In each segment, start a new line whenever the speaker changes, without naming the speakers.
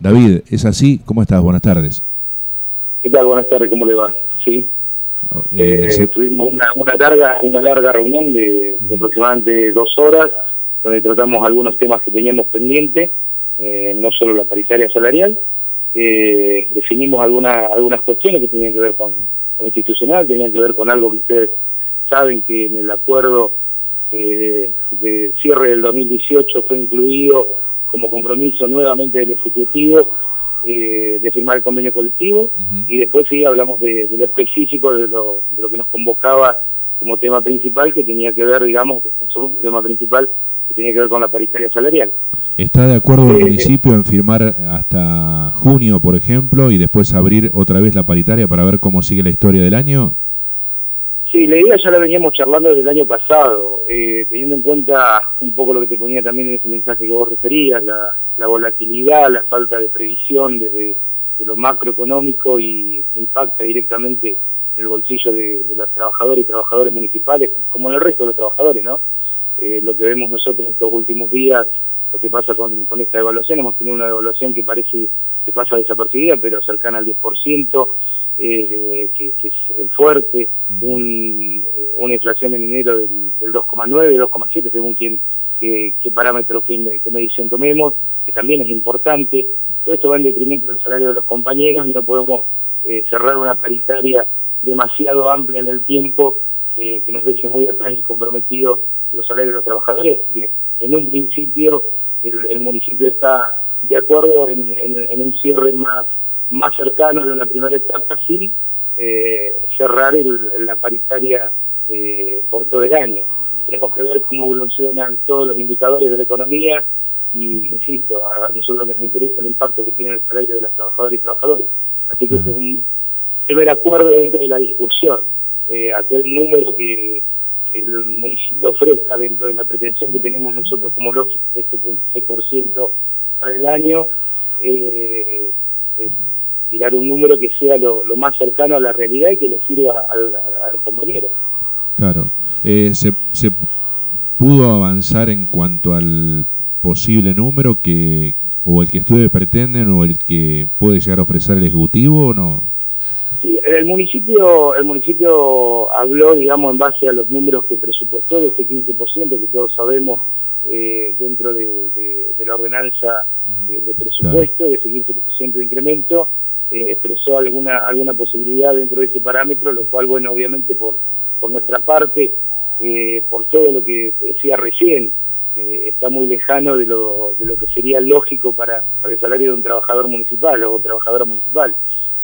David, ¿es así? ¿Cómo estás? Buenas tardes.
¿Qué tal? Buenas tardes, ¿cómo le va? Sí. Tuvimos una larga reunión de aproximadamente 2 horas, donde tratamos algunos temas que teníamos pendientes, no solo la paritaria salarial. Definimos algunas cuestiones que tenían que ver con institucional, tenían que ver con algo que ustedes saben que en el acuerdo de cierre del 2018 fue incluido como compromiso nuevamente del Ejecutivo de firmar el convenio colectivo. Y después sí hablamos de lo específico, de lo que nos convocaba como tema principal, que tenía que ver, digamos, con un tema principal que tenía que ver con la paritaria salarial.
¿Está de acuerdo el municipio en firmar hasta junio, por ejemplo, y después abrir otra vez la paritaria para ver cómo sigue la historia del año?
Sí, la idea ya la veníamos charlando desde el año pasado, teniendo en cuenta un poco lo que te ponía también en ese mensaje que vos referías, la volatilidad, la falta de previsión desde lo macroeconómico y que impacta directamente en el bolsillo de los trabajadores y trabajadores municipales, como en el resto de los trabajadores, ¿no? Lo que vemos nosotros estos últimos días, lo que pasa con esta evaluación, hemos tenido una evaluación que parece que pasa desapercibida, pero cercana al 10%, que es fuerte, una inflación en enero del 2,9, 2,7, según qué parámetro, qué medición tomemos, que también es importante. Todo esto va en detrimento del salario de los compañeros y no podemos cerrar una paritaria demasiado amplia en el tiempo que nos deje muy atrás y comprometidos los salarios de los trabajadores. Así que en un principio el municipio está de acuerdo en un cierre más cercano de una primera etapa, sí, cerrar la paritaria por todo el año. Tenemos que ver cómo evolucionan todos los indicadores de la economía y, insisto, a nosotros lo que nos interesa es el impacto que tiene el salario de las trabajadoras y trabajadores. Así que ese es un primer acuerdo dentro de la discusión. Aquel número que el municipio ofrezca dentro de la pretensión que tenemos nosotros como lógico, ese 36% para el año, tirar un número que sea lo más cercano a la realidad y que le sirva al compañero.
Claro. ¿Se pudo avanzar en cuanto al posible número o el que ustedes pretenden o el que puede llegar a ofrecer el Ejecutivo o no?
Sí, el municipio habló, digamos, en base a los números que presupuestó de ese 15% que todos sabemos dentro de la ordenanza de presupuesto, claro, de ese 15% de incremento. Expresó alguna posibilidad dentro de ese parámetro, lo cual, bueno, obviamente por nuestra parte, por todo lo que decía recién, está muy lejano de lo que sería lógico para el salario de un trabajador municipal o trabajadora municipal.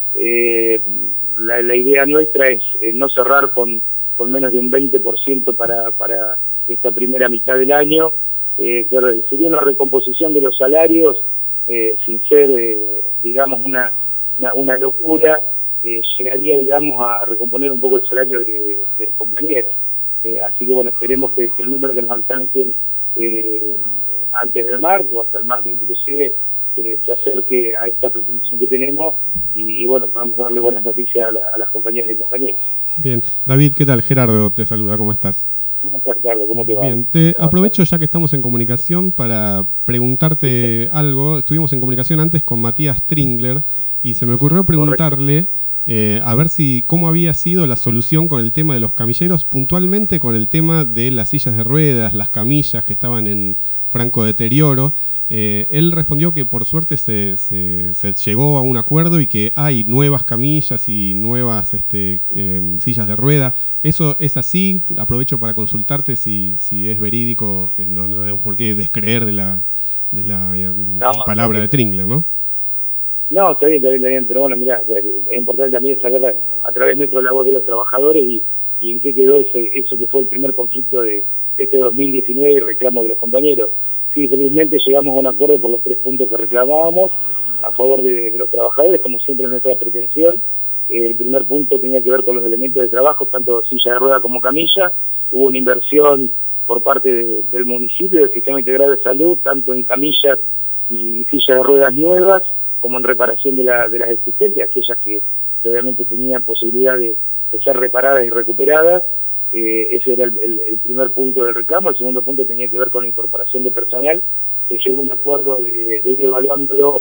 La idea nuestra es no cerrar con menos de un 20% para esta primera mitad del año, que sería una recomposición de los salarios sin ser, digamos, una locura. Llegaría, digamos, a recomponer un poco el salario de los compañeros. Así que, bueno, esperemos que el número que nos alcance antes del marco, hasta el marco inclusive, se acerque a esta pretensión que tenemos y bueno, vamos a darle buenas noticias a las compañeras y compañeros.
Bien. David, ¿qué tal? Gerardo te saluda, ¿cómo estás?
¿Cómo estás, Ricardo? ¿Cómo te va?
Bien, aprovecho ya que estamos en comunicación para preguntarte algo. Estuvimos en comunicación antes con Matías Tringler y se me ocurrió preguntarle a ver cómo había sido la solución con el tema de los camilleros, puntualmente con el tema de las sillas de ruedas, las camillas que estaban en franco deterioro. Él respondió que por suerte se llegó a un acuerdo y que hay nuevas camillas y nuevas sillas de rueda. ¿Eso es así? Aprovecho para consultarte si es verídico, que no tenemos por qué descreer de la palabra de Tringler, ¿no?
No, está bien, pero bueno, mirá, es importante también saber a través nuestro la voz de los trabajadores y en qué quedó eso que fue el primer conflicto de este 2019 y reclamo de los compañeros. Sí, felizmente llegamos a un acuerdo por los 3 puntos que reclamábamos a favor de los trabajadores, como siempre es nuestra pretensión. El primer punto tenía que ver con los elementos de trabajo, tanto silla de rueda como camilla. Hubo una inversión por parte del municipio, del Sistema Integrado de Salud, tanto en camillas y sillas de ruedas nuevas, como en reparación de las existentes, aquellas que obviamente tenían posibilidad de ser reparadas y recuperadas. Ese era el primer punto del reclamo. El segundo punto tenía que ver con la incorporación de personal. Se llegó a un acuerdo de ir evaluándolo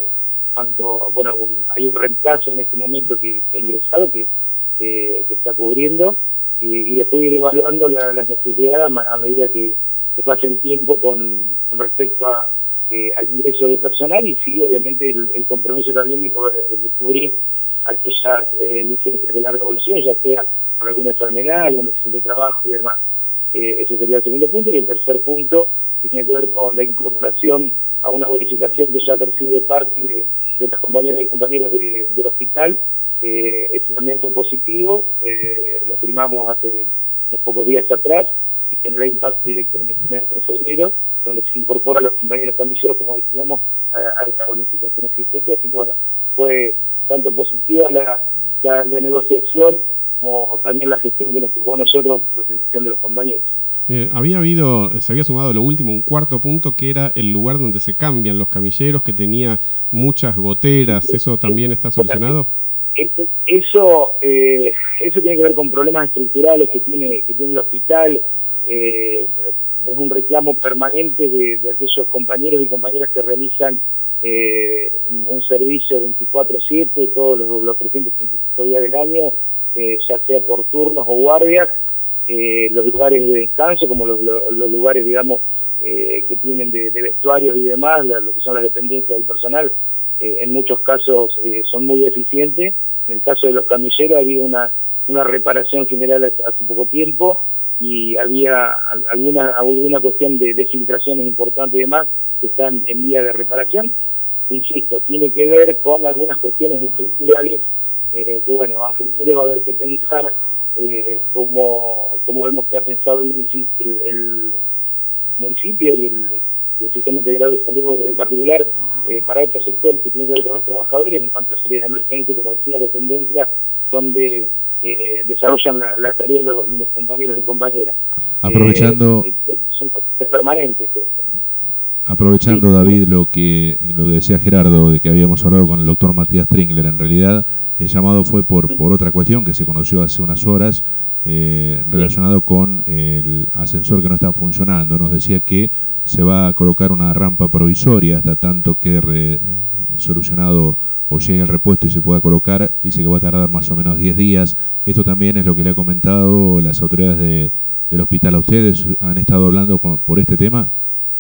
bueno, hay un reemplazo en este momento que ha ingresado, que está cubriendo, y después ir evaluando las necesidades a medida que pase el tiempo con respecto al ingreso de personal, y sí, obviamente, el compromiso también de cubrir aquellas licencias de larga evolución, ya sea por alguna enfermedad, alguna acción de trabajo y demás. Ese sería el segundo punto. Y el tercer punto tiene que ver con la incorporación a una bonificación que ya percibe parte de las compañeras y compañeros del hospital. Eso también fue positivo, lo firmamos hace unos pocos días atrás, y tendrá impacto directo en el mes de febrero, donde se incorporan los compañeros camilleros, como decíamos, a esta bonificación existente. Así que bueno, fue tanto positiva la negociación como también la gestión que nos tocó a nosotros, la presentación de los compañeros.
Se había sumado lo último, un cuarto punto, que era el lugar donde se cambian los camilleros, que tenía muchas goteras. ¿Eso también está solucionado?
Eso tiene que ver con problemas estructurales que tiene el hospital. Es un reclamo permanente de aquellos compañeros y compañeras que realizan un servicio 24/7 todos los 365 días del año, ya sea por turnos o guardias. Los lugares de descanso, como los lugares, digamos, que tienen de vestuarios y demás, lo que son las dependencias del personal, en muchos casos son muy deficientes. En el caso de los camilleros había una reparación general hace poco tiempo, y había alguna cuestión de filtraciones importantes y demás que están en vía de reparación. Insisto, tiene que ver con algunas cuestiones estructurales que, bueno, a futuro va a haber que pensar como vemos que ha pensado el municipio y el sistema integrado de salud en particular, para estos sectores que tienen que ver con los trabajadores, en cuanto a salida de emergencia, como decía, la tendencia donde desarrollan la tarea los compañeros y compañeras.
Aprovechando...
son permanentes.
Aprovechando, David, lo que decía Gerardo, de que habíamos hablado con el doctor Matías Tringler, en realidad el llamado fue por otra cuestión que se conoció hace unas horas, relacionado con el ascensor que no está funcionando. Nos decía que se va a colocar una rampa provisoria hasta tanto quede solucionado o llegue el repuesto y se pueda colocar. Dice que va a tardar más o menos 10 días. Esto también es lo que le ha comentado las autoridades del hospital a ustedes. ¿Han estado hablando por este tema?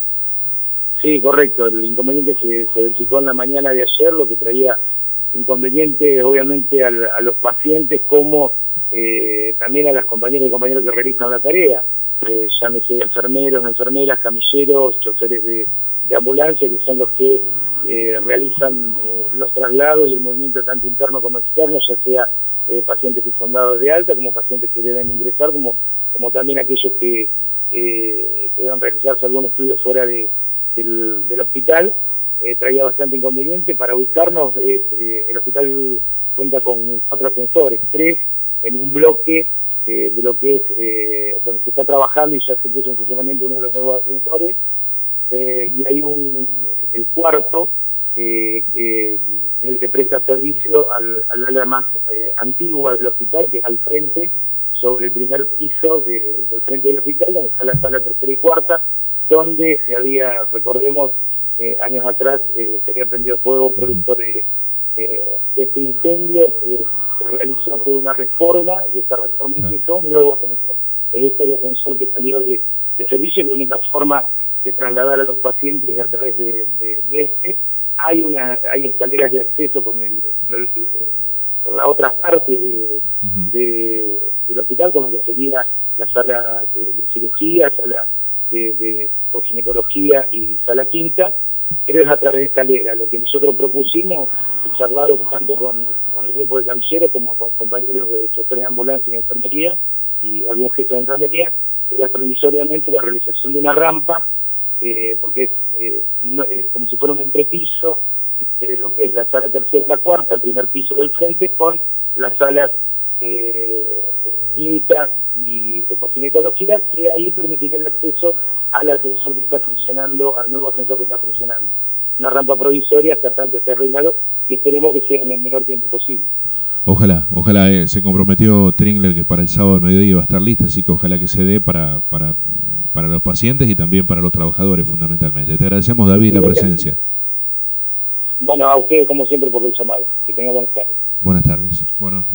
Sí, correcto. El inconveniente se verificó en la mañana de ayer, lo que traía inconvenientes obviamente a los pacientes, como también a las compañeras y compañeros que realizan la tarea, llámese enfermeros, enfermeras, camilleros, choferes de ambulancia, que son los que realizan los traslados y el movimiento tanto interno como externo, ya sea pacientes que son dados de alta, como pacientes que deben ingresar, como también aquellos que deben realizarse algún estudio fuera del hospital. Traía bastante inconveniente. Para ubicarnos, el hospital cuenta con 4 ascensores, 3 en un bloque de lo que es donde se está trabajando, y ya se puso en funcionamiento uno de los nuevos ascensores, y hay el cuarto, el que presta servicio al área más antigua del hospital, que es al frente, sobre el primer piso del frente del hospital, donde está la sala tercera y cuarta, donde se había, recordemos, años atrás se había prendido fuego producto de este incendio. Se realizó toda una reforma, y esta reforma hizo un nuevo ascensor. Este es el ascensor que salió de servicio. La única forma de trasladar a los pacientes es a través de este. Hay escaleras de acceso con la otra parte del hospital, como que sería la sala de cirugía, sala de ginecología y sala quinta, pero es a través de escalera. Lo que nosotros propusimos, charlar tanto con el grupo de camilleros como con compañeros de choferes de ambulancia y enfermería y algún jefe de enfermería, era provisoriamente la realización de una rampa, porque es como si fuera un entrepiso, lo que es la sala tercera y la cuarta, el primer piso del frente, con las salas quinta y ginecología, que ahí permitiría el acceso al ascensor que está funcionando, al nuevo ascensor que está funcionando. Una rampa provisoria hasta tanto esté arreglado, y esperemos que sea en el menor tiempo posible.
Ojalá, se comprometió Tringler que para el sábado al mediodía va a estar lista, así que ojalá que se dé para los pacientes y también para los trabajadores, fundamentalmente. Te agradecemos, David, la presencia.
Bueno, a ustedes como siempre por el llamado. Que tengan buenas tardes.
Buenas tardes. Bueno,